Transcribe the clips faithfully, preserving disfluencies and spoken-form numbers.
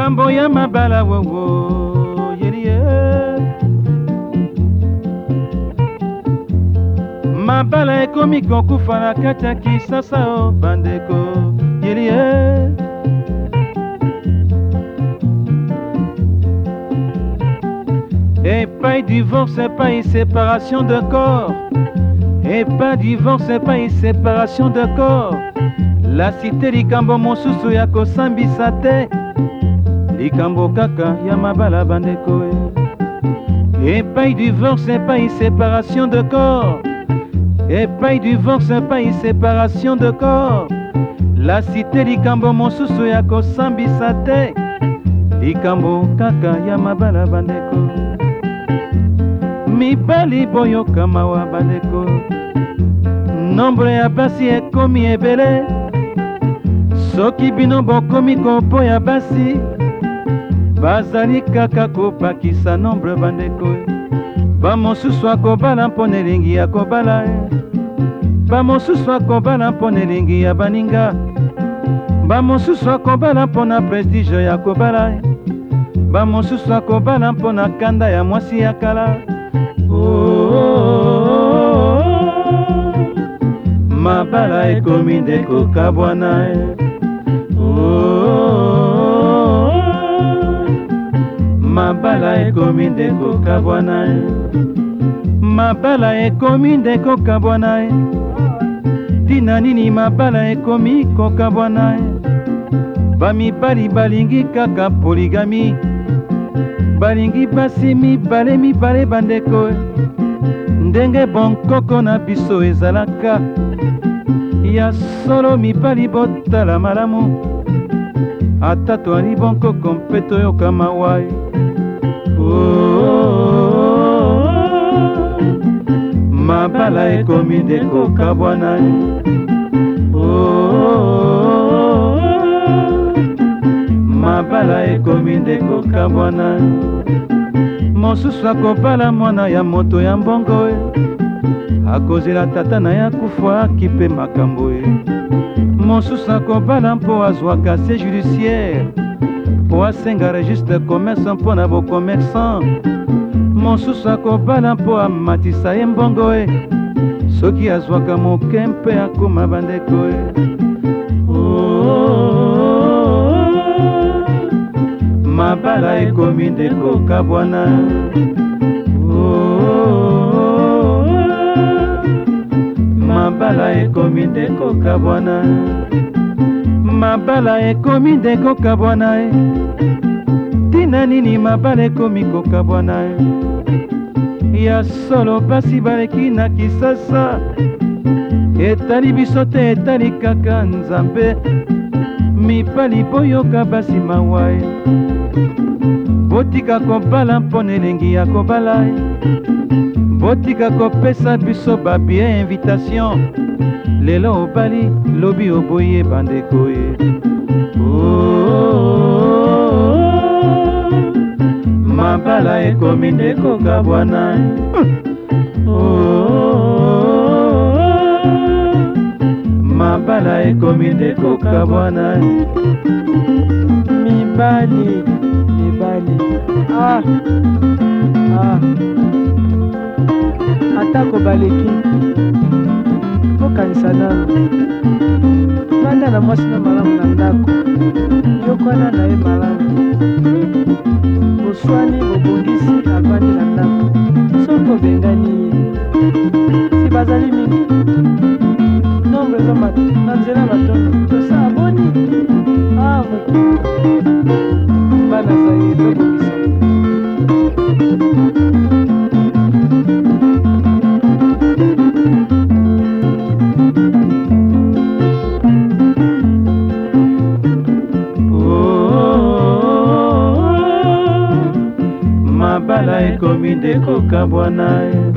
likambo ya mabala wowo yelie mabala ekomi kokufa na kati ya Kisasa o bandeko yelie et pas divorce et pas séparation de corps et pas divorce et pas séparation de corps la cité likambo mosusu ya kosambisa te likambo kaka ya mabala bandeko et pas divorce et pas séparation de corps et pas divorce et pas séparation de corps la cité likambo mosusu ya kosambisa te likambo kaka ya mabala bandeko mibali boyoka mawa bandeko nombre ya basi ekomi ebele soki bino bokomi koboya basi bazali kaka kopakisa nombre bandeko bamosusu akobala mpo na elingi ya kobala bamosusu akobala mpo na elingi ya baninga bamosusu akobala mpo na prestige ya kobala bamosusu akobala mpo na kanda ya mwasi ya kala mabala ekomi ndeko kabwana mabala ekomi ndeko kabwana mabala ekomi ndeko kabwana tina nini mabala ekomi kokabwana bamibali balingi kaka poligami balingi basi mibale mibale bandeko ndenge bonkoko na biso ezalaka ya solo mibali botala malamu ata toali bonkoko mpe toyoka mawa mabala ekomi ndeko kabwana mabala ekomi ndeko kabwana mosusu akobala mwana ya moto ya mbongo akozela tata na ya kufa akipe makambo mosusu akobala mpo azwaka se judiciaire mpo asenga registre commerce mpo na bocommerçant mosusu akobala mpo amatisa ye mbongo soki azwaka moke mpe akoma bandeko mabala ekomi ndeko kabwana mabala ekomi ndeko kabwana mabala ekomi ndeko kabwana tina nini mabala ekomi kokabwana ya solo basi baleki na Kisasa etali biso te etali kaka Nzambe mibali boyoka basi mawa botika kobala mpo na elengi ya kobala botika kopesa biso babie invitation lelo obali lobi oboye bandeko mabala ekomi ndeko kabwana mabala ekomi ndeko kabwana mibali mibali ah ah atako baleki tokanisa nano banda na mwasi na malamu na ndako yokwana na ye malamu boswani bobongisi avandi na ndako soko bengani ye si bazali mingi nombre eza na nzela batono tosala boni ah moto bana zaye tobongisa mabala ekomi ndeko kabwana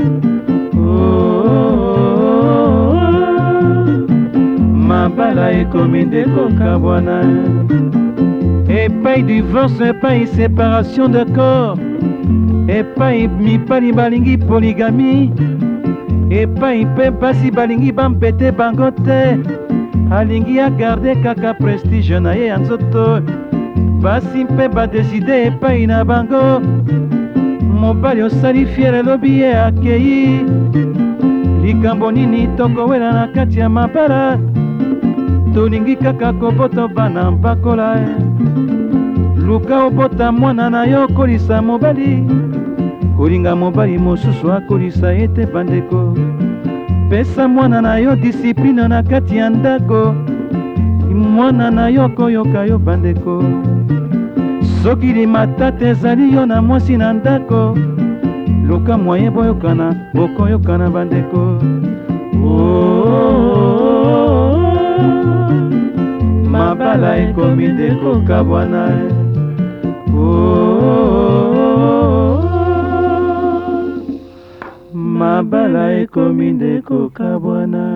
mabala ekomi ndeko kabwana epai divorce epai séparation de corps epai mibali balingi poligami epai mpe basi balingi bampete bango te alingi agarde kaka prestige na ye ya nzoto basi mpe badeside epai na bango. Mobali osali fiere elobi ye akei, likambo nini tokowela na kati ya mabala, tolingi kaka kobota bana bakola. Luka obota mwana na yo kolisa mobali, kolinga mobali mosusu akolisa ete bandeko. Pesa mwana na yo disipline na kati ya ndako, mwana na yo koyoka yo bandeko. Soki limatata ezali yo na mwasi na ndako, luka mwaye boyokana bokoyokana bandeko. Oh, mabala ekomi ndeko kabwana. Oh, mabala ekomi ndeko kabwana.